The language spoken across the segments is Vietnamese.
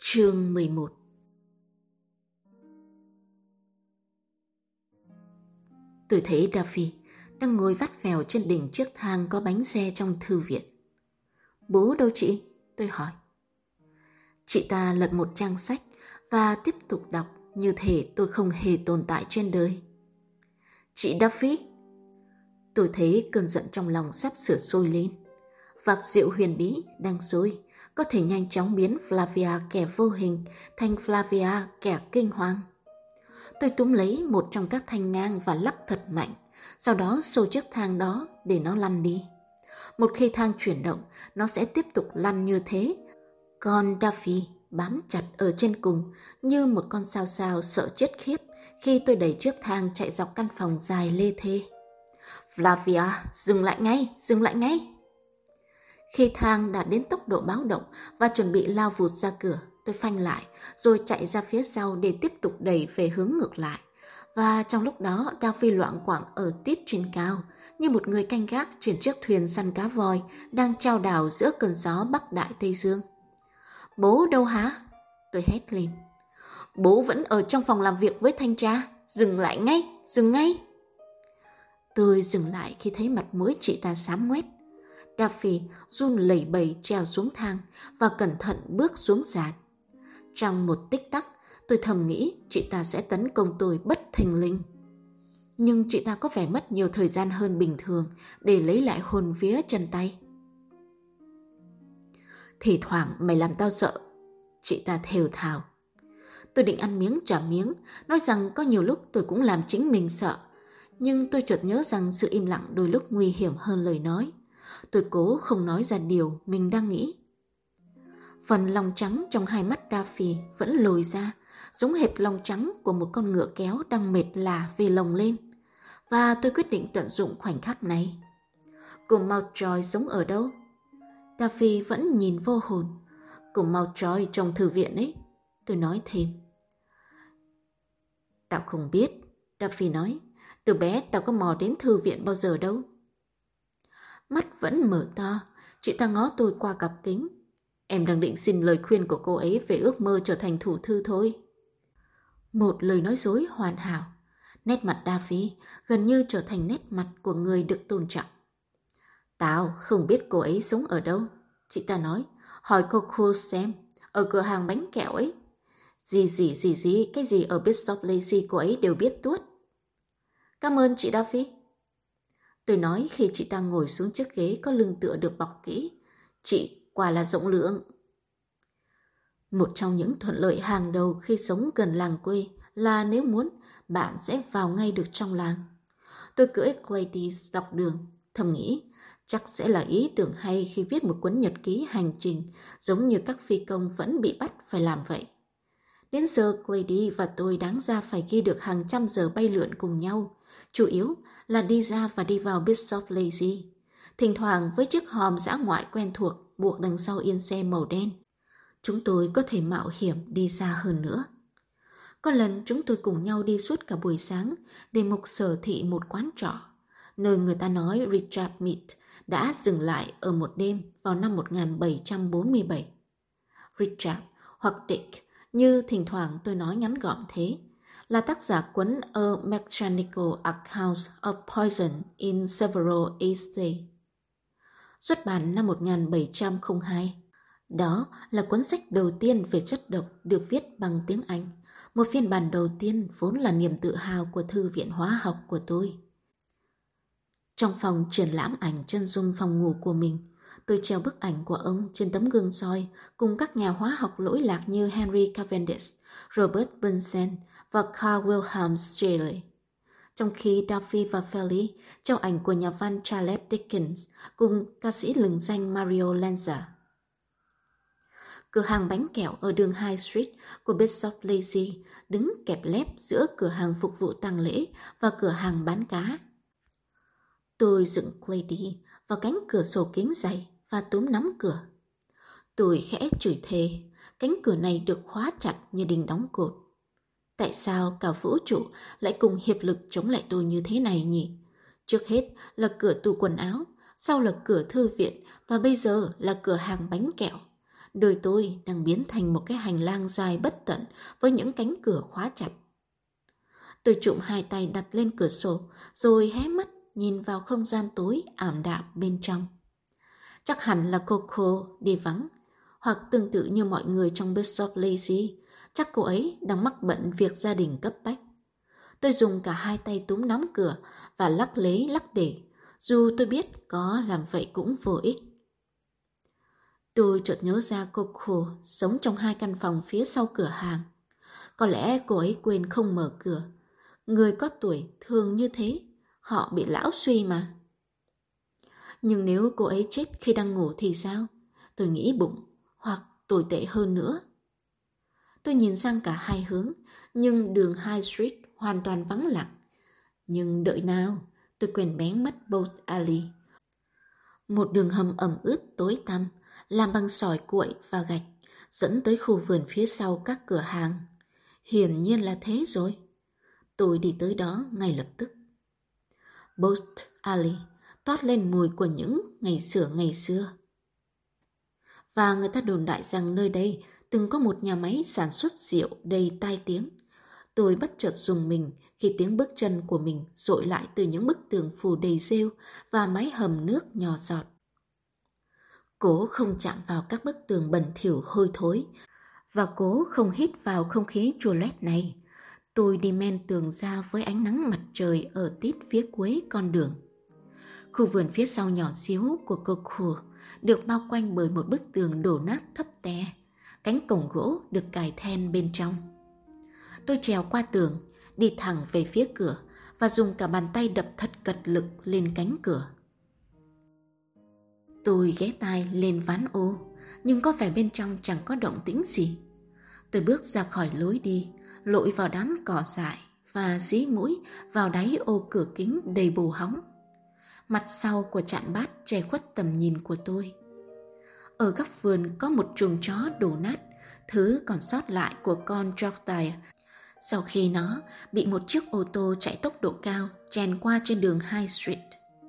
Chương 11. Tôi thấy Duffy đang ngồi vắt vẻo trên đỉnh chiếc thang có bánh xe trong thư viện. Bố đâu chị? Tôi hỏi. Chị ta lật một trang sách và tiếp tục đọc như thể tôi không hề tồn tại trên đời. Chị Duffy? Tôi thấy cơn giận trong lòng sắp sửa sôi lên. Vạc rượu huyền bí đang sôi có thể nhanh chóng biến Flavia kẻ vô hình thành Flavia kẻ kinh hoàng. Tôi túm lấy một trong các thanh ngang và lắc thật mạnh, sau đó xô chiếc thang đó để nó lăn đi. Một khi thang chuyển động, nó sẽ tiếp tục lăn như thế. Còn Duffy bám chặt ở trên cùng như một con sao sao sợ chết khiếp khi tôi đẩy chiếc thang chạy dọc căn phòng dài lê thê. Flavia, dừng lại ngay, dừng lại ngay! Khi thang đạt đến tốc độ báo động và chuẩn bị lao vụt ra cửa, tôi phanh lại rồi chạy ra phía sau để tiếp tục đẩy về hướng ngược lại. Và trong lúc đó, Duffy loạng quạng ở tít trên cao như một người canh gác trên chiếc thuyền săn cá voi đang chao đảo giữa cơn gió Bắc Đại Tây Dương. Bố đâu hả? Tôi hét lên. Bố vẫn ở trong phòng làm việc với thanh tra. Dừng lại ngay, dừng ngay! Tôi dừng lại khi thấy mặt mũi chị ta xám ngoét. Duffy run lẩy bẩy trèo xuống thang và cẩn thận bước xuống sàn. Trong một tích tắc, tôi thầm nghĩ chị ta sẽ tấn công tôi bất thình lình. Nhưng chị ta có vẻ mất nhiều thời gian hơn bình thường để lấy lại hồn vía chân tay. Thì thoảng mày làm tao sợ, chị ta thều thào. Tôi định ăn miếng trả miếng, nói rằng có nhiều lúc tôi cũng làm chính mình sợ. Nhưng tôi chợt nhớ rằng sự im lặng đôi lúc nguy hiểm hơn lời nói. Tôi cố không nói ra điều mình đang nghĩ. Phần lòng trắng trong hai mắt Duffy vẫn lồi ra, giống hệt lòng trắng của một con ngựa kéo đang mệt lả về lồng lên. Và tôi quyết định tận dụng khoảnh khắc này. Cô Mountjoy sống ở đâu? Duffy vẫn nhìn vô hồn. Cô Mountjoy trong thư viện ấy. Tôi nói thêm. Tao không biết, Duffy nói. Từ bé tao có mò đến thư viện bao giờ đâu. Mắt vẫn mở to, chị ta ngó tôi qua cặp kính. Em đang định xin lời khuyên của cô ấy về ước mơ trở thành thủ thư thôi. Một lời nói dối hoàn hảo. Nét mặt Duffy gần như trở thành nét mặt của người được tôn trọng. Tao không biết cô ấy sống ở đâu, chị ta nói. Hỏi Coco xem, ở cửa hàng bánh kẹo ấy. Cái gì ở Bishop Lacey cô ấy đều biết tuốt. Cảm ơn chị Duffy. Tôi nói khi chị ta ngồi xuống chiếc ghế có lưng tựa được bọc kỹ. Chị quả là rộng lượng. Một trong những thuận lợi hàng đầu khi sống gần làng quê là nếu muốn, bạn sẽ vào ngay được trong làng. Tôi cưỡi Gladys dọc đường, thầm nghĩ chắc sẽ là ý tưởng hay khi viết một cuốn nhật ký hành trình giống như các phi công vẫn bị bắt phải làm vậy. Đến giờ Gladys và tôi đáng ra phải ghi được hàng trăm giờ bay lượn cùng nhau, chủ yếu là đi ra và đi vào Bishop Lacey, thỉnh thoảng với chiếc hòm dã ngoại quen thuộc buộc đằng sau yên xe màu đen. Chúng tôi có thể mạo hiểm đi xa hơn nữa. Có lần chúng tôi cùng nhau đi suốt cả buổi sáng để mục sở thị một quán trọ, nơi người ta nói Richard Mead đã dừng lại ở một đêm vào năm 1747. Richard hoặc Dick, như thỉnh thoảng tôi nói ngắn gọn thế, là tác giả cuốn A Mechanical Account of Poison in Several Estates, xuất bản năm 1702. Đó là cuốn sách đầu tiên về chất độc được viết bằng tiếng Anh, một phiên bản đầu tiên vốn là niềm tự hào của thư viện hóa học của tôi. Trong phòng triển lãm ảnh chân dung phòng ngủ của mình, tôi treo bức ảnh của ông trên tấm gương soi cùng các nhà hóa học lỗi lạc như Henry Cavendish, Robert Bunsen và Carl Wilhelm Scheele. Trong khi Duffy và Feli treo ảnh của nhà văn Charles Dickens cùng ca sĩ lừng danh Mario Lanza. Cửa hàng bánh kẹo ở đường High Street của Bishop Lacey đứng kẹp lép giữa cửa hàng phục vụ tang lễ và cửa hàng bán cá. Tôi dựng Clady vào cánh cửa sổ kính dày và túm nắm cửa. Tôi khẽ chửi thề, cánh cửa này được khóa chặt như đinh đóng cột. Tại sao cả vũ trụ lại cùng hiệp lực chống lại tôi như thế này nhỉ? Trước hết là cửa tủ quần áo, sau là cửa thư viện và bây giờ là cửa hàng bánh kẹo. Đời tôi đang biến thành một cái hành lang dài bất tận với những cánh cửa khóa chặt. Tôi trụm hai tay đặt lên cửa sổ, rồi hé mắt nhìn vào không gian tối ảm đạm bên trong. Chắc hẳn là Coco đi vắng, hoặc tương tự như mọi người trong Birds of Lazy, chắc cô ấy đang mắc bận việc gia đình cấp bách. Tôi dùng cả hai tay túm nắm cửa và lắc lấy lắc để, dù tôi biết có làm vậy cũng vô ích. Tôi chợt nhớ ra Coco sống trong hai căn phòng phía sau cửa hàng. Có lẽ cô ấy quên không mở cửa. Người có tuổi thường như thế, họ bị lão suy mà. Nhưng nếu cô ấy chết khi đang ngủ thì sao? Tôi nghĩ bụng, hoặc tồi tệ hơn nữa. Tôi nhìn sang cả hai hướng, nhưng đường High Street hoàn toàn vắng lặng. Nhưng đợi nào, tôi quên bén mất Boat Alley. Một đường hầm ẩm ướt tối tăm, làm bằng sỏi cuội và gạch, dẫn tới khu vườn phía sau các cửa hàng. Hiển nhiên là thế rồi. Tôi đi tới đó ngay lập tức. Boat Alley toát lên mùi của những ngày xưa. Và người ta đồn đại rằng nơi đây từng có một nhà máy sản xuất rượu đầy tai tiếng. Tôi bất chợt rùng mình khi tiếng bước chân của mình dội lại từ những bức tường phủ đầy rêu và mái hầm nước nhỏ giọt. Cố không chạm vào các bức tường bẩn thỉu hôi thối và cố không hít vào không khí chua loét này. Tôi đi men tường ra với ánh nắng mặt trời ở tít phía cuối con đường. Khu vườn phía sau nhỏ xíu của Coco được bao quanh bởi một bức tường đổ nát thấp té. Cánh cổng gỗ được cài then bên trong. Tôi trèo qua tường, đi thẳng về phía cửa và dùng cả bàn tay đập thật cật lực lên cánh cửa. Tôi ghé tai lên ván ô, nhưng có vẻ bên trong chẳng có động tĩnh gì. Tôi bước ra khỏi lối đi, lội vào đám cỏ dại và dí mũi vào đáy ô cửa kính đầy bồ hóng. Mặt sau của chạn bát che khuất tầm nhìn của tôi. Ở góc vườn có một chuồng chó đổ nát, thứ còn sót lại của con Yorkshire sau khi nó bị một chiếc ô tô chạy tốc độ cao chèn qua trên đường High Street.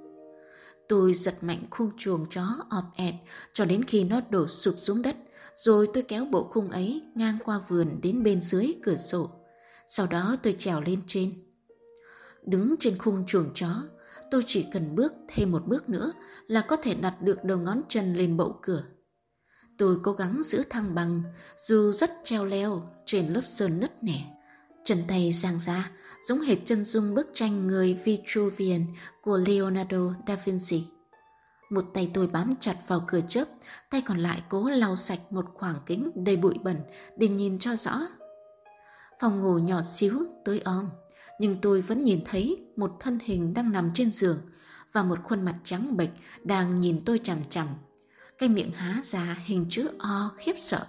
Tôi giật mạnh khung chuồng chó ọp ẹp cho đến khi nó đổ sụp xuống đất, rồi tôi kéo bộ khung ấy ngang qua vườn đến bên dưới cửa sổ. Sau đó tôi trèo lên trên. Đứng trên khung chuồng chó, tôi chỉ cần bước thêm một bước nữa là có thể đặt được đầu ngón chân lên bậu cửa. Tôi cố gắng giữ thăng bằng dù rất treo leo trên lớp sơn nứt nẻ. Chân tay dang ra giống hệt chân dung bức tranh người Vitruvian của Leonardo da Vinci. Một tay tôi bám chặt vào cửa chớp, tay còn lại cố lau sạch một khoảng kính đầy bụi bẩn để nhìn cho rõ. Phòng ngủ nhỏ xíu, tối om, nhưng tôi vẫn nhìn thấy một thân hình đang nằm trên giường và một khuôn mặt trắng bệch đang nhìn tôi chằm chằm. Cái miệng há ra hình chữ O khiếp sợ.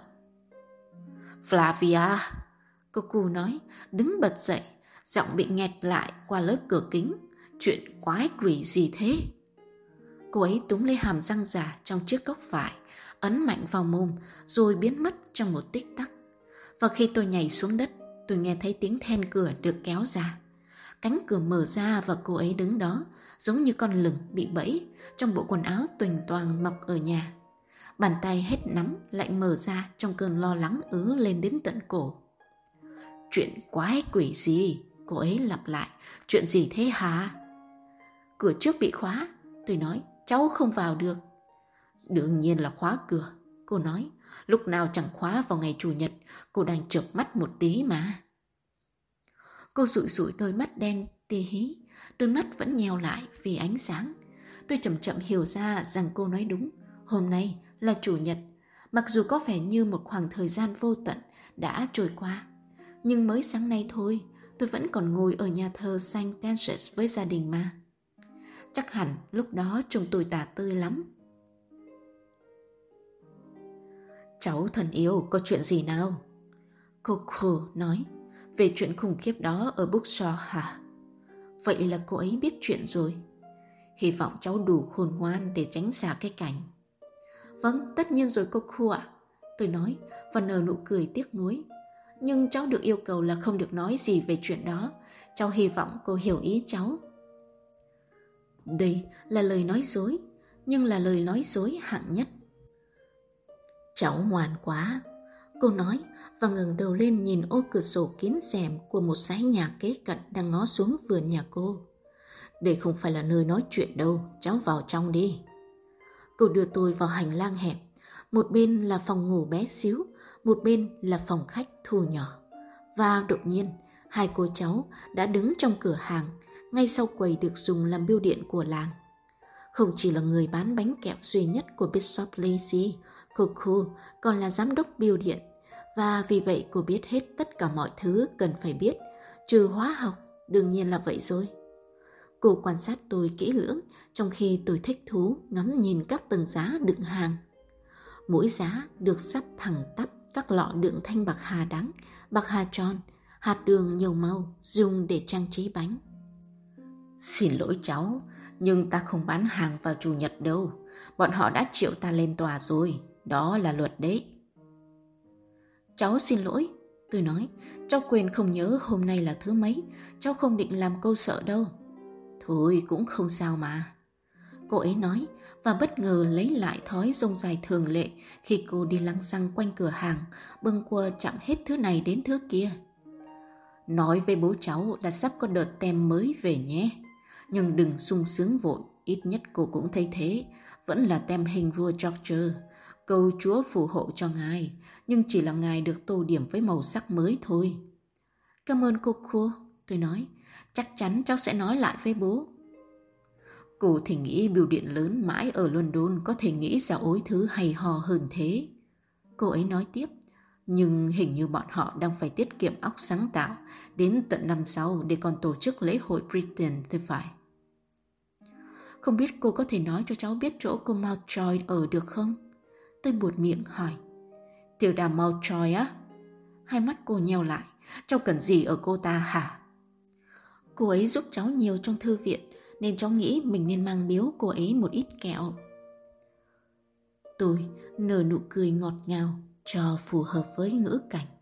Flavia, Coco nói, đứng bật dậy, giọng bị nghẹt lại qua lớp cửa kính. Chuyện quái quỷ gì thế? Cô ấy túm lấy hàm răng giả trong chiếc cốc vải, ấn mạnh vào mồm rồi biến mất trong một tích tắc. Và khi tôi nhảy xuống đất, tôi nghe thấy tiếng then cửa được kéo ra. Cánh cửa mở ra và cô ấy đứng đó, giống như con lửng bị bẫy, trong bộ quần áo tuềnh toàng mọc ở nhà. Bàn tay hết nắm lại mở ra trong cơn lo lắng ứ lên đến tận cổ. Chuyện quái quỷ gì? Cô ấy lặp lại. Chuyện gì thế hả? Cửa trước bị khóa. Tôi nói, cháu không vào được. Đương nhiên là khóa cửa. Cô nói, lúc nào chẳng khóa vào ngày Chủ nhật. Cô đang chợp mắt một tí mà. Cô dụi dụi đôi mắt đen tì hí. Đôi mắt vẫn nheo lại vì ánh sáng. Tôi chậm chậm hiểu ra rằng cô nói đúng. Hôm nay là Chủ nhật. Mặc dù có vẻ như một khoảng thời gian vô tận đã trôi qua, nhưng mới sáng nay thôi, tôi vẫn còn ngồi ở nhà thờ Saint Tencius với gia đình mà. Chắc hẳn lúc đó trông tôi tả tơi lắm. Cháu thân yêu, có chuyện gì nào? Coco nói, về chuyện khủng khiếp đó ở Bookshore hả? Vậy là cô ấy biết chuyện rồi. Hy vọng cháu đủ khôn ngoan để tránh xa cái cảnh. Vâng, tất nhiên rồi Coco ạ, tôi nói và nở nụ cười tiếc nuối. Nhưng cháu được yêu cầu là không được nói gì về chuyện đó. Cháu hy vọng cô hiểu ý cháu. Đây là lời nói dối, nhưng là lời nói dối hạng nhất. Cháu ngoan quá, cô nói và ngẩng đầu lên nhìn ô cửa sổ kín rèm của một dãy nhà kế cận đang ngó xuống vườn nhà cô. Đây không phải là nơi nói chuyện đâu, cháu vào trong đi. Cô đưa tôi vào hành lang hẹp, một bên là phòng ngủ bé xíu, một bên là phòng khách thu nhỏ. Và đột nhiên, hai cô cháu đã đứng trong cửa hàng, ngay sau quầy được dùng làm bưu điện của làng. Không chỉ là người bán bánh kẹo duy nhất của Bishop Lacey, Coco còn là giám đốc bưu điện, và vì vậy cô biết hết tất cả mọi thứ cần phải biết, trừ hóa học, đương nhiên là vậy rồi. Cô quan sát tôi kỹ lưỡng trong khi tôi thích thú ngắm nhìn các tầng giá đựng hàng. Mỗi giá được sắp thẳng tắp các lọ đựng thanh bạc hà đắng, bạc hà tròn, hạt đường nhiều màu dùng để trang trí bánh. Xin lỗi cháu, nhưng ta không bán hàng vào Chủ nhật đâu. Bọn họ đã triệu ta lên tòa rồi, đó là luật đấy. Cháu xin lỗi, tôi nói, cháu quên không nhớ hôm nay là thứ mấy, cháu không định làm cô sợ đâu. Thôi cũng không sao mà. Cô ấy nói và bất ngờ lấy lại thói rông dài thường lệ khi cô đi lăng xăng quanh cửa hàng, bâng quơ chạm hết thứ này đến thứ kia. Nói với bố cháu là sắp có đợt tem mới về nhé. Nhưng đừng sung sướng vội, ít nhất cô cũng thấy thế. Vẫn là tem hình vua George, cầu Chúa phù hộ cho ngài, nhưng chỉ là ngài được tô điểm với màu sắc mới thôi. Cảm ơn cô, tôi nói. Chắc chắn cháu sẽ nói lại với bố. Cô thì nghĩ bưu điện lớn mãi ở London có thể nghĩ ra ối thứ hay ho hơn thế. Cô ấy nói tiếp, nhưng hình như bọn họ đang phải tiết kiệm óc sáng tạo đến tận năm sau để còn tổ chức lễ hội Britain thì phải. Không biết cô có thể nói cho cháu biết chỗ cô Mountjoy ở được không? Tôi buột miệng hỏi. Tiểu đàm Mountjoy á? Hai mắt cô nheo lại, cháu cần gì ở cô ta hả? Cô ấy giúp cháu nhiều trong thư viện, nên cháu nghĩ mình nên mang biếu cô ấy một ít kẹo. Tôi nở nụ cười ngọt ngào cho phù hợp với ngữ cảnh.